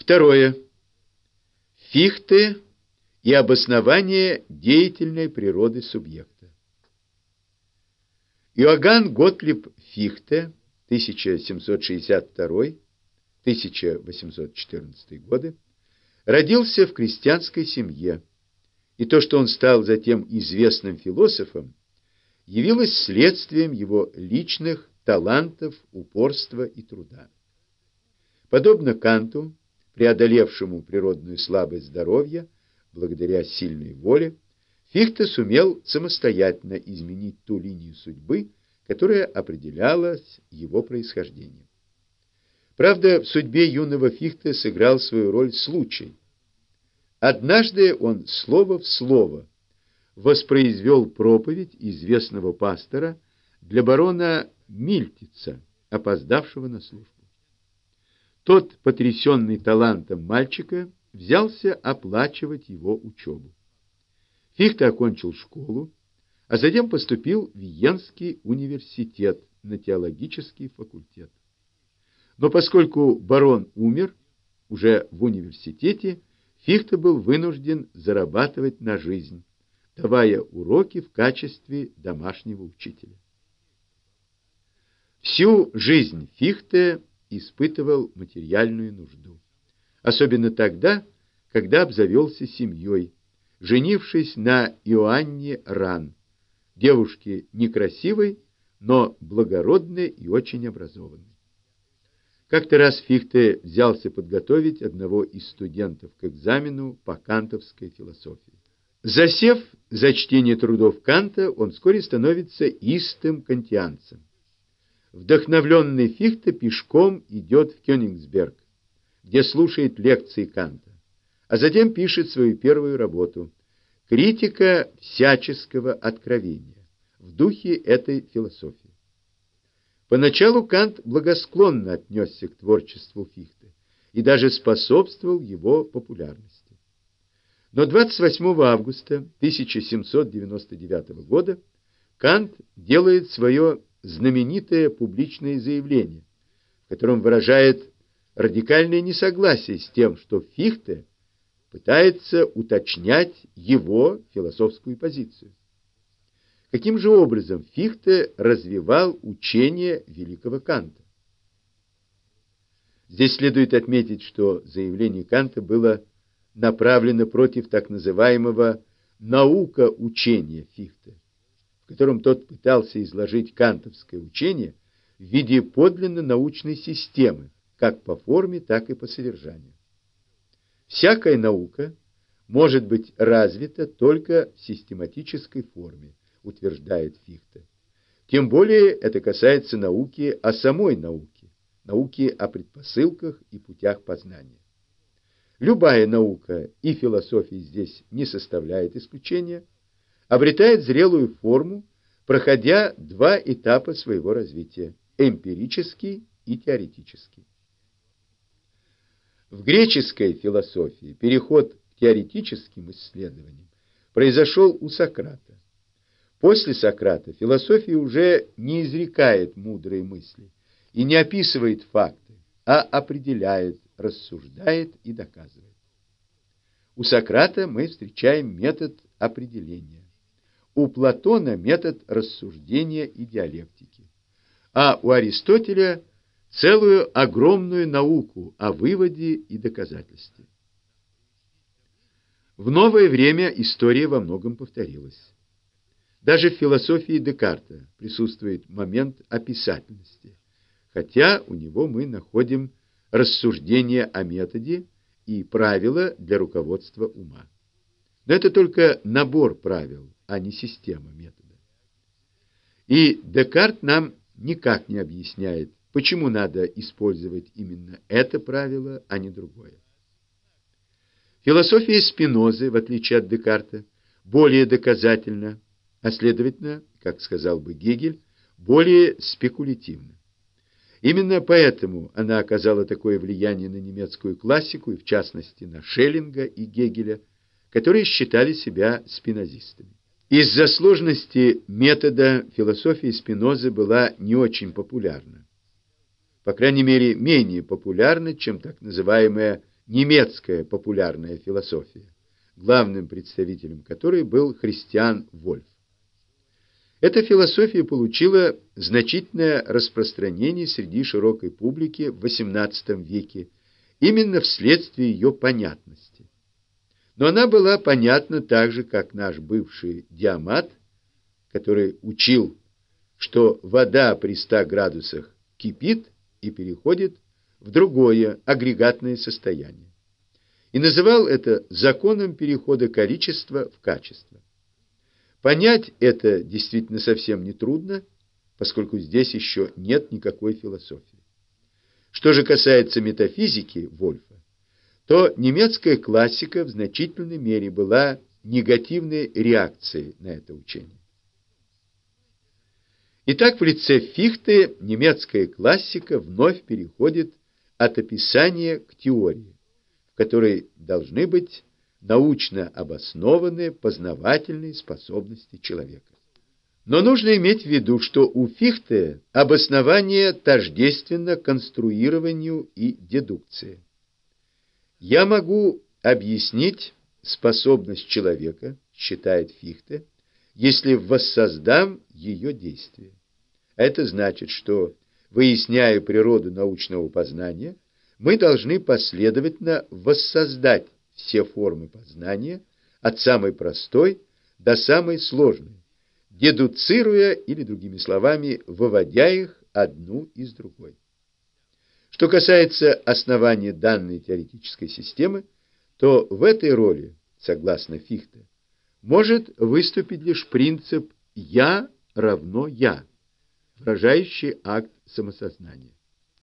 Второе. Фихте и обоснование деятельной природы субъекта. Иоганн Готлиб Фихте, 1762-1814 годы, родился в крестьянской семье, и то, что он стал затем известным философом, явилось следствием его личных талантов, упорства и труда. Подобно Канту, преодолевшему природную слабость здоровья, благодаря сильной воле, Фихте сумел самостоятельно изменить ту линию судьбы, которая определялась его происхождением. Правда, в судьбе юного Фихте сыграл свою роль случай. Однажды он слово в слово воспроизвел проповедь известного пастора для барона Мильтица, опоздавшего на службу. Тот, потрясенный талантом мальчика, взялся оплачивать его учебу. Фихте окончил школу, а затем поступил в Виенский университет на теологический факультет. Но поскольку барон умер, уже в университете Фихте был вынужден зарабатывать на жизнь, давая уроки в качестве домашнего учителя. Всю жизнь Фихте испытывал материальную нужду, особенно тогда, когда обзавелся семьей, женившись на Иоанне Ран, девушке некрасивой, но благородной и очень образованной. Как-то раз Фихте взялся подготовить одного из студентов к экзамену по кантовской философии. Засев за чтение трудов Канта, он вскоре становится истым кантианцем. Вдохновленный Фихте пешком идет в Кёнигсберг, где слушает лекции Канта, а затем пишет свою первую работу «Критика всяческого откровения» в духе этой философии. Поначалу Кант благосклонно отнесся к творчеству Фихте и даже способствовал его популярности. Но 28 августа 1799 года Кант делает свое знаменитое публичное заявление, в котором выражает радикальное несогласие с тем, что Фихте пытается уточнять его философскую позицию. Каким же образом Фихте развивал учение великого Канта? Здесь следует отметить, что заявление Канта было направлено против так называемого наукоучения Фихте, в котором тот пытался изложить кантовское учение в виде подлинно научной системы, как по форме, так и по содержанию. Всякая наука может быть развита только в систематической форме, утверждает Фихте. Тем более это касается науки о самой науке, науки о предпосылках и путях познания. Любая наука, и философия здесь не составляет исключения, обретает зрелую форму, проходя два этапа своего развития – эмпирический и теоретический. В греческой философии переход к теоретическим исследованиям произошел у Сократа. После Сократа философия уже не изрекает мудрые мысли и не описывает факты, а определяет, рассуждает и доказывает. У Сократа мы встречаем метод определения, у Платона метод рассуждения и диалектики, а у Аристотеля целую огромную науку о выводе и доказательстве. В новое время история во многом повторилась. Даже в философии Декарта присутствует момент описательности, хотя у него мы находим рассуждение о методе и правила для руководства ума. Но это только набор правил, а не система метода. И Декарт нам никак не объясняет, почему надо использовать именно это правило, а не другое. Философия Спинозы, в отличие от Декарта, более доказательна, а следовательно, как сказал бы Гегель, более спекулятивна. Именно поэтому она оказала такое влияние на немецкую классику, и в частности на Шеллинга и Гегеля, которые считали себя спинозистами. Из-за сложности метода философия Спинозы была не очень популярна. По крайней мере, менее популярна, чем так называемая немецкая популярная философия, главным представителем которой был Христиан Вольф. Эта философия получила значительное распространение среди широкой публики в XVIII веке именно вследствие ее понятности. Но она была понятна так же, как наш бывший Диамат, который учил, что вода при 100 градусах кипит и переходит в другое агрегатное состояние, и называл это законом перехода количества в качество. Понять это действительно совсем не трудно, поскольку здесь еще нет никакой философии. Что же касается метафизики Вольфа, то немецкая классика в значительной мере была негативной реакцией на это учение. Итак, в лице Фихте немецкая классика вновь переходит от описания к теории, в которой должны быть научно обоснованные познавательные способности человека. Но нужно иметь в виду, что у Фихте обоснование тождественно конструированию и дедукции. Я могу объяснить способность человека, считает Фихте, если воссоздам ее действие. Это значит, что, выясняя природу научного познания, мы должны последовательно воссоздать все формы познания от самой простой до самой сложной, дедуцируя или, другими словами, выводя их одну из другой. Что касается основания данной теоретической системы, то в этой роли, согласно Фихте, может выступить лишь принцип «я равно я», выражающий акт самосознания.